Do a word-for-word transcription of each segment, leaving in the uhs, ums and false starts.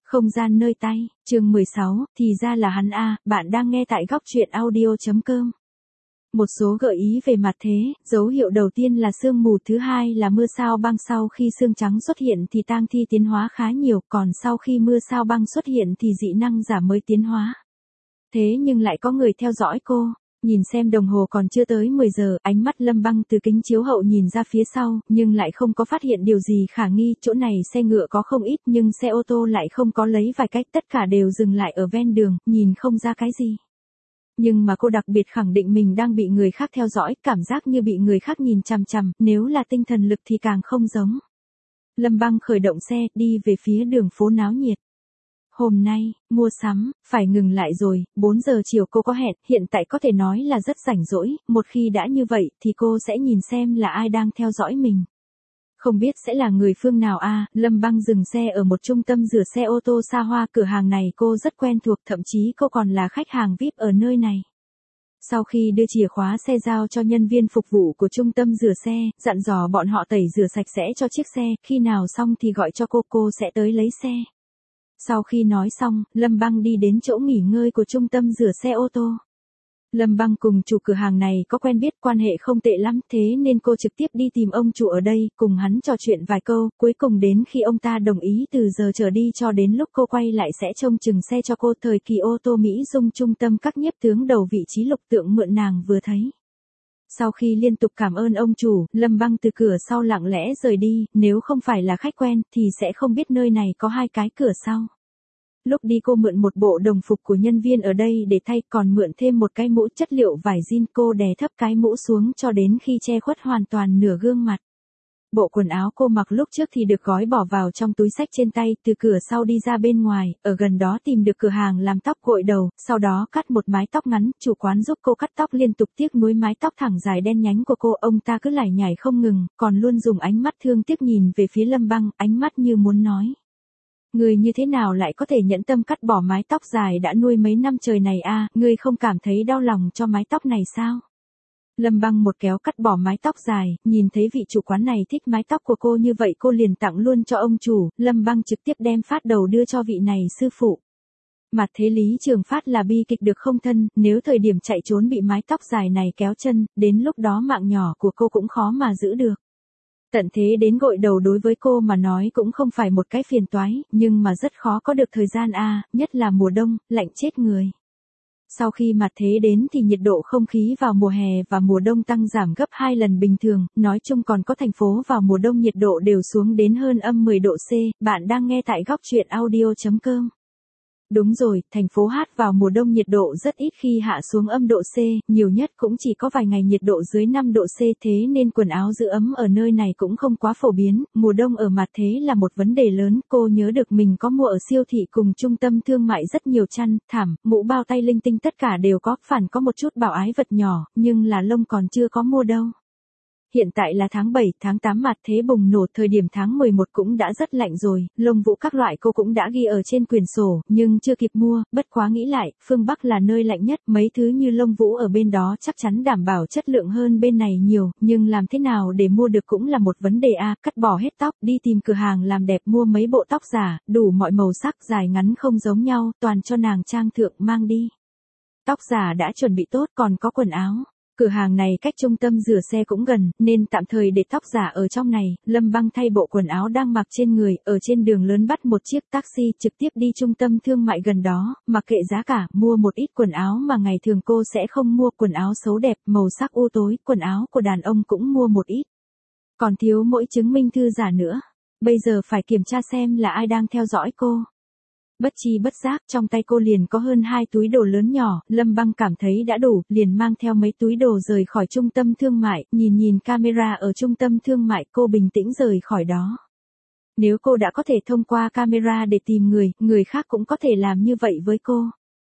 Không gian nơi tay, chương mười sáu, thì ra là hắn a, bạn đang nghe tại góc truyện audio.com. Một số gợi ý về mặt thế, dấu hiệu đầu tiên là sương mù, thứ hai là mưa sao băng, sau khi sương trắng xuất hiện thì tang thi tiến hóa khá nhiều, còn sau khi mưa sao băng xuất hiện thì dị năng giả mới tiến hóa. Thế nhưng lại có người theo dõi cô. Nhìn xem đồng hồ còn chưa tới mười giờ, ánh mắt Lâm Băng từ kính chiếu hậu nhìn ra phía sau, nhưng lại không có phát hiện điều gì khả nghi, chỗ này xe ngựa có không ít nhưng xe ô tô lại không có lấy vài cách, tất cả đều dừng lại ở ven đường, nhìn không ra cái gì. Nhưng mà cô đặc biệt khẳng định mình đang bị người khác theo dõi, cảm giác như bị người khác nhìn chằm chằm, nếu là tinh thần lực thì càng không giống. Lâm Băng khởi động xe, đi về phía đường phố náo nhiệt. Hôm nay, mua sắm, phải ngừng lại rồi, bốn giờ chiều cô có hẹn, hiện tại có thể nói là rất rảnh rỗi, một khi đã như vậy thì cô sẽ nhìn xem là ai đang theo dõi mình. Không biết sẽ là người phương nào a. À, Lâm Băng dừng xe ở một trung tâm rửa xe ô tô xa hoa, cửa hàng này cô rất quen thuộc, thậm chí cô còn là khách hàng vi ai pi ở nơi này. Sau khi đưa chìa khóa xe giao cho nhân viên phục vụ của trung tâm rửa xe, dặn dò bọn họ tẩy rửa sạch sẽ cho chiếc xe, khi nào xong thì gọi cho cô, cô sẽ tới lấy xe. Sau khi nói xong, Lâm Băng đi đến chỗ nghỉ ngơi của trung tâm rửa xe ô tô. Lâm Băng cùng chủ cửa hàng này có quen biết, quan hệ không tệ lắm, thế nên cô trực tiếp đi tìm ông chủ ở đây, cùng hắn trò chuyện vài câu, cuối cùng đến khi ông ta đồng ý từ giờ trở đi cho đến lúc cô quay lại sẽ trông chừng xe cho cô. Thời kỳ ô tô Mỹ Dung trung tâm các nhiếp tướng đầu vị trí Lục Tượng mượn nàng vừa thấy. Sau khi liên tục cảm ơn ông chủ, Lâm Băng từ cửa sau lặng lẽ rời đi, nếu không phải là khách quen thì sẽ không biết nơi này có hai cái cửa sau. Lúc đi cô mượn một bộ đồng phục của nhân viên ở đây để thay, còn mượn thêm một cái mũ chất liệu vải jean, cô đè thấp cái mũ xuống cho đến khi che khuất hoàn toàn nửa gương mặt. Bộ quần áo cô mặc lúc trước thì được gói bỏ vào trong túi xách trên tay, từ cửa sau đi ra bên ngoài, ở gần đó tìm được cửa hàng làm tóc gội đầu, sau đó cắt một mái tóc ngắn, chủ quán giúp cô cắt tóc liên tục, tiếc nuối mái tóc thẳng dài đen nhánh của cô, ông ta cứ lải nhải không ngừng, còn luôn dùng ánh mắt thương tiếc nhìn về phía Lâm Băng, ánh mắt như muốn nói. Người như thế nào lại có thể nhẫn tâm cắt bỏ mái tóc dài đã nuôi mấy năm trời này a, à, ngươi không cảm thấy đau lòng cho mái tóc này sao? Lâm Băng một kéo cắt bỏ mái tóc dài, nhìn thấy vị chủ quán này thích mái tóc của cô như vậy cô liền tặng luôn cho ông chủ, Lâm Băng trực tiếp đem phát đầu đưa cho vị này sư phụ. Mặt thế Lý Trường Phát là bi kịch được không thân, nếu thời điểm chạy trốn bị mái tóc dài này kéo chân, đến lúc đó mạng nhỏ của cô cũng khó mà giữ được. Tận thế đến gội đầu đối với cô mà nói cũng không phải một cái phiền toái, nhưng mà rất khó có được thời gian a, à, nhất là mùa đông, lạnh chết người. Sau khi mặt thế đến thì nhiệt độ không khí vào mùa hè và mùa đông tăng giảm gấp hai lần bình thường, nói chung còn có thành phố vào mùa đông nhiệt độ đều xuống đến hơn âm mười độ C, bạn đang nghe tại góc truyện audio.com. Đúng rồi, thành phố Hát vào mùa đông nhiệt độ rất ít khi hạ xuống âm độ C, nhiều nhất cũng chỉ có vài ngày nhiệt độ dưới năm độ C, thế nên quần áo giữ ấm ở nơi này cũng không quá phổ biến, mùa đông ở mặt thế là một vấn đề lớn, cô nhớ được mình có mua ở siêu thị cùng trung tâm thương mại rất nhiều chăn, thảm, mũ bao tay linh tinh tất cả đều có, phản có một chút bảo ái vật nhỏ, nhưng là lông còn chưa có mua đâu. Hiện tại là tháng bảy, tháng tám mặt thế bùng nổ, thời điểm tháng mười một cũng đã rất lạnh rồi, lông vũ các loại cô cũng đã ghi ở trên quyển sổ, nhưng chưa kịp mua, bất quá nghĩ lại, phương Bắc là nơi lạnh nhất, mấy thứ như lông vũ ở bên đó chắc chắn đảm bảo chất lượng hơn bên này nhiều, nhưng làm thế nào để mua được cũng là một vấn đề a, à, cắt bỏ hết tóc, đi tìm cửa hàng làm đẹp mua mấy bộ tóc giả, đủ mọi màu sắc, dài ngắn không giống nhau, toàn cho nàng trang thượng mang đi. Tóc giả đã chuẩn bị tốt, còn có quần áo. Cửa hàng này cách trung tâm rửa xe cũng gần, nên tạm thời để tóc giả ở trong này, Lâm Băng thay bộ quần áo đang mặc trên người, ở trên đường lớn bắt một chiếc taxi trực tiếp đi trung tâm thương mại gần đó, mặc kệ giá cả, mua một ít quần áo mà ngày thường cô sẽ không mua, quần áo xấu đẹp, màu sắc u tối, quần áo của đàn ông cũng mua một ít. Còn thiếu mỗi chứng minh thư giả nữa, bây giờ phải kiểm tra xem là ai đang theo dõi cô. Bất chi bất giác trong tay cô liền có hơn hai túi đồ lớn nhỏ, Lâm Băng cảm thấy đã đủ, liền mang theo mấy túi đồ rời khỏi trung tâm thương mại, nhìn nhìn camera ở trung tâm thương mại cô bình tĩnh rời khỏi đó. Nếu cô đã có thể thông qua camera để tìm người, người khác cũng có thể làm như vậy với cô.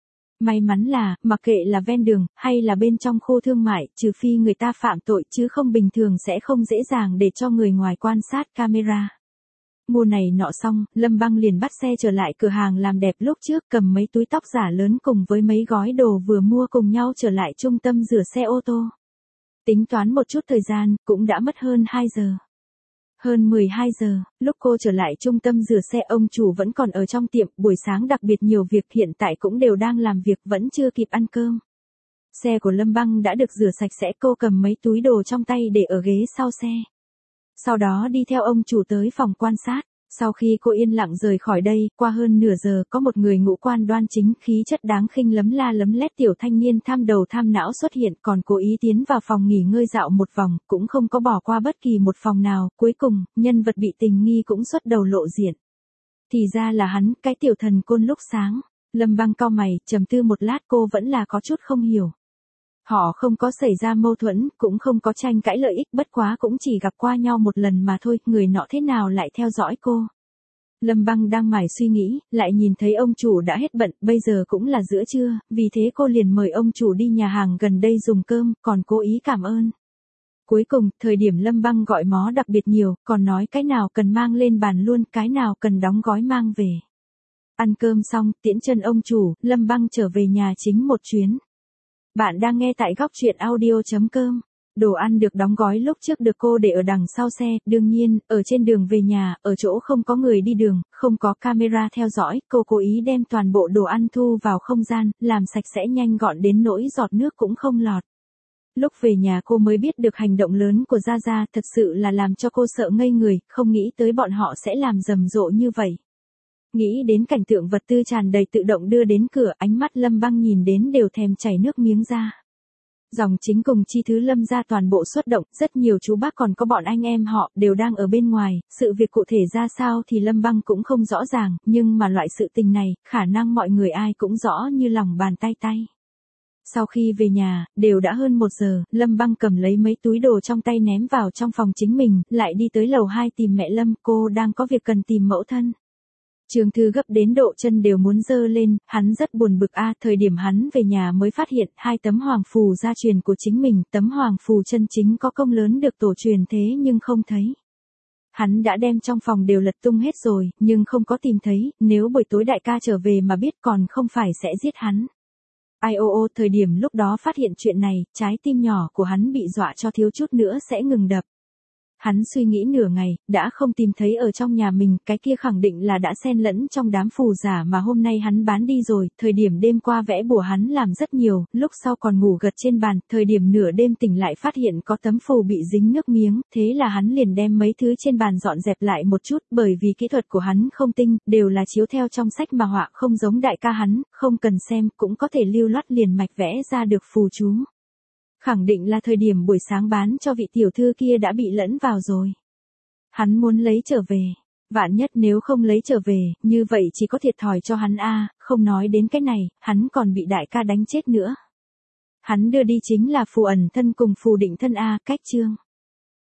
May mắn là, mặc kệ là ven đường, hay là bên trong khu thương mại, trừ phi người ta phạm tội chứ không bình thường sẽ không dễ dàng để cho người ngoài quan sát camera. Mua này nọ xong, Lâm Băng liền bắt xe trở lại cửa hàng làm đẹp lúc trước, cầm mấy túi tóc giả lớn cùng với mấy gói đồ vừa mua cùng nhau trở lại trung tâm rửa xe ô tô. Tính toán một chút thời gian, cũng đã mất hơn hai giờ. Hơn mười hai giờ, lúc cô trở lại trung tâm rửa xe ông chủ vẫn còn ở trong tiệm, buổi sáng đặc biệt nhiều việc hiện tại cũng đều đang làm việc vẫn chưa kịp ăn cơm. Xe của Lâm Băng đã được rửa sạch sẽ, cô cầm mấy túi đồ trong tay để ở ghế sau xe. Sau đó đi theo ông chủ tới phòng quan sát. Sau khi cô yên lặng rời khỏi đây, qua hơn nửa giờ có một người ngũ quan đoan chính, khí chất đáng khinh lấm la lấm lét tiểu thanh niên tham đầu tham não xuất hiện, còn cố ý tiến vào phòng nghỉ ngơi dạo một vòng, cũng không có bỏ qua bất kỳ một phòng nào. Cuối cùng, nhân vật bị tình nghi cũng xuất đầu lộ diện. Thì ra là hắn, cái tiểu thần côn lúc sáng. Lâm Băng cau mày, trầm tư một lát, cô vẫn là có chút không hiểu. Họ không có xảy ra mâu thuẫn, cũng không có tranh cãi lợi ích, bất quá cũng chỉ gặp qua nhau một lần mà thôi, người nọ thế nào lại theo dõi cô. Lâm Băng đang mải suy nghĩ, lại nhìn thấy ông chủ đã hết bận, bây giờ cũng là giữa trưa, vì thế cô liền mời ông chủ đi nhà hàng gần đây dùng cơm, còn cố ý cảm ơn. Cuối cùng, thời điểm Lâm Băng gọi món đặc biệt nhiều, còn nói cái nào cần mang lên bàn luôn, cái nào cần đóng gói mang về. Ăn cơm xong, tiễn chân ông chủ, Lâm Băng trở về nhà chính một chuyến. Bạn đang nghe tại góc truyện audio chấm com. Đồ ăn được đóng gói lúc trước được cô để ở đằng sau xe, đương nhiên, ở trên đường về nhà, ở chỗ không có người đi đường, không có camera theo dõi, cô cố ý đem toàn bộ đồ ăn thu vào không gian, làm sạch sẽ nhanh gọn đến nỗi giọt nước cũng không lọt. Lúc về nhà cô mới biết được hành động lớn của Gia Gia, thật sự là làm cho cô sợ ngây người, không nghĩ tới bọn họ sẽ làm rầm rộ như vậy. Nghĩ đến cảnh tượng vật tư tràn đầy tự động đưa đến cửa, ánh mắt Lâm Băng nhìn đến đều thèm chảy nước miếng ra. Dòng chính cùng chi thứ Lâm gia toàn bộ xuất động, rất nhiều chú bác còn có bọn anh em họ đều đang ở bên ngoài, sự việc cụ thể ra sao thì Lâm Băng cũng không rõ ràng, nhưng mà loại sự tình này, khả năng mọi người ai cũng rõ như lòng bàn tay tay. Sau khi về nhà, đều đã hơn một giờ, Lâm Băng cầm lấy mấy túi đồ trong tay ném vào trong phòng chính mình, lại đi tới lầu hai tìm mẹ Lâm, cô đang có việc cần tìm mẫu thân. Trường Thư gấp đến độ chân đều muốn giơ lên, hắn rất buồn bực a, thời điểm hắn về nhà mới phát hiện hai tấm hoàng phù gia truyền của chính mình, tấm hoàng phù chân chính có công lớn được tổ truyền thế nhưng không thấy. Hắn đã đem trong phòng đều lật tung hết rồi, nhưng không có tìm thấy, nếu buổi tối đại ca trở về mà biết còn không phải sẽ giết hắn. Ai ô ô, thời điểm lúc đó phát hiện chuyện này, trái tim nhỏ của hắn bị dọa cho thiếu chút nữa sẽ ngừng đập. Hắn suy nghĩ nửa ngày, đã không tìm thấy ở trong nhà mình, cái kia khẳng định là đã xen lẫn trong đám phù giả mà hôm nay hắn bán đi rồi, thời điểm đêm qua vẽ bùa hắn làm rất nhiều, lúc sau còn ngủ gật trên bàn, thời điểm nửa đêm tỉnh lại phát hiện có tấm phù bị dính nước miếng, thế là hắn liền đem mấy thứ trên bàn dọn dẹp lại một chút, bởi vì kỹ thuật của hắn không tinh, đều là chiếu theo trong sách mà họa, không giống đại ca hắn, không cần xem, cũng có thể lưu loát liền mạch vẽ ra được phù chú. Khẳng định là thời điểm buổi sáng bán cho vị tiểu thư kia đã bị lẫn vào rồi. Hắn muốn lấy trở về. Vạn nhất nếu không lấy trở về, như vậy chỉ có thiệt thòi cho hắn a, không nói đến cái này, hắn còn bị đại ca đánh chết nữa. Hắn đưa đi chính là phù ẩn thân cùng phù định thân a, cách chương.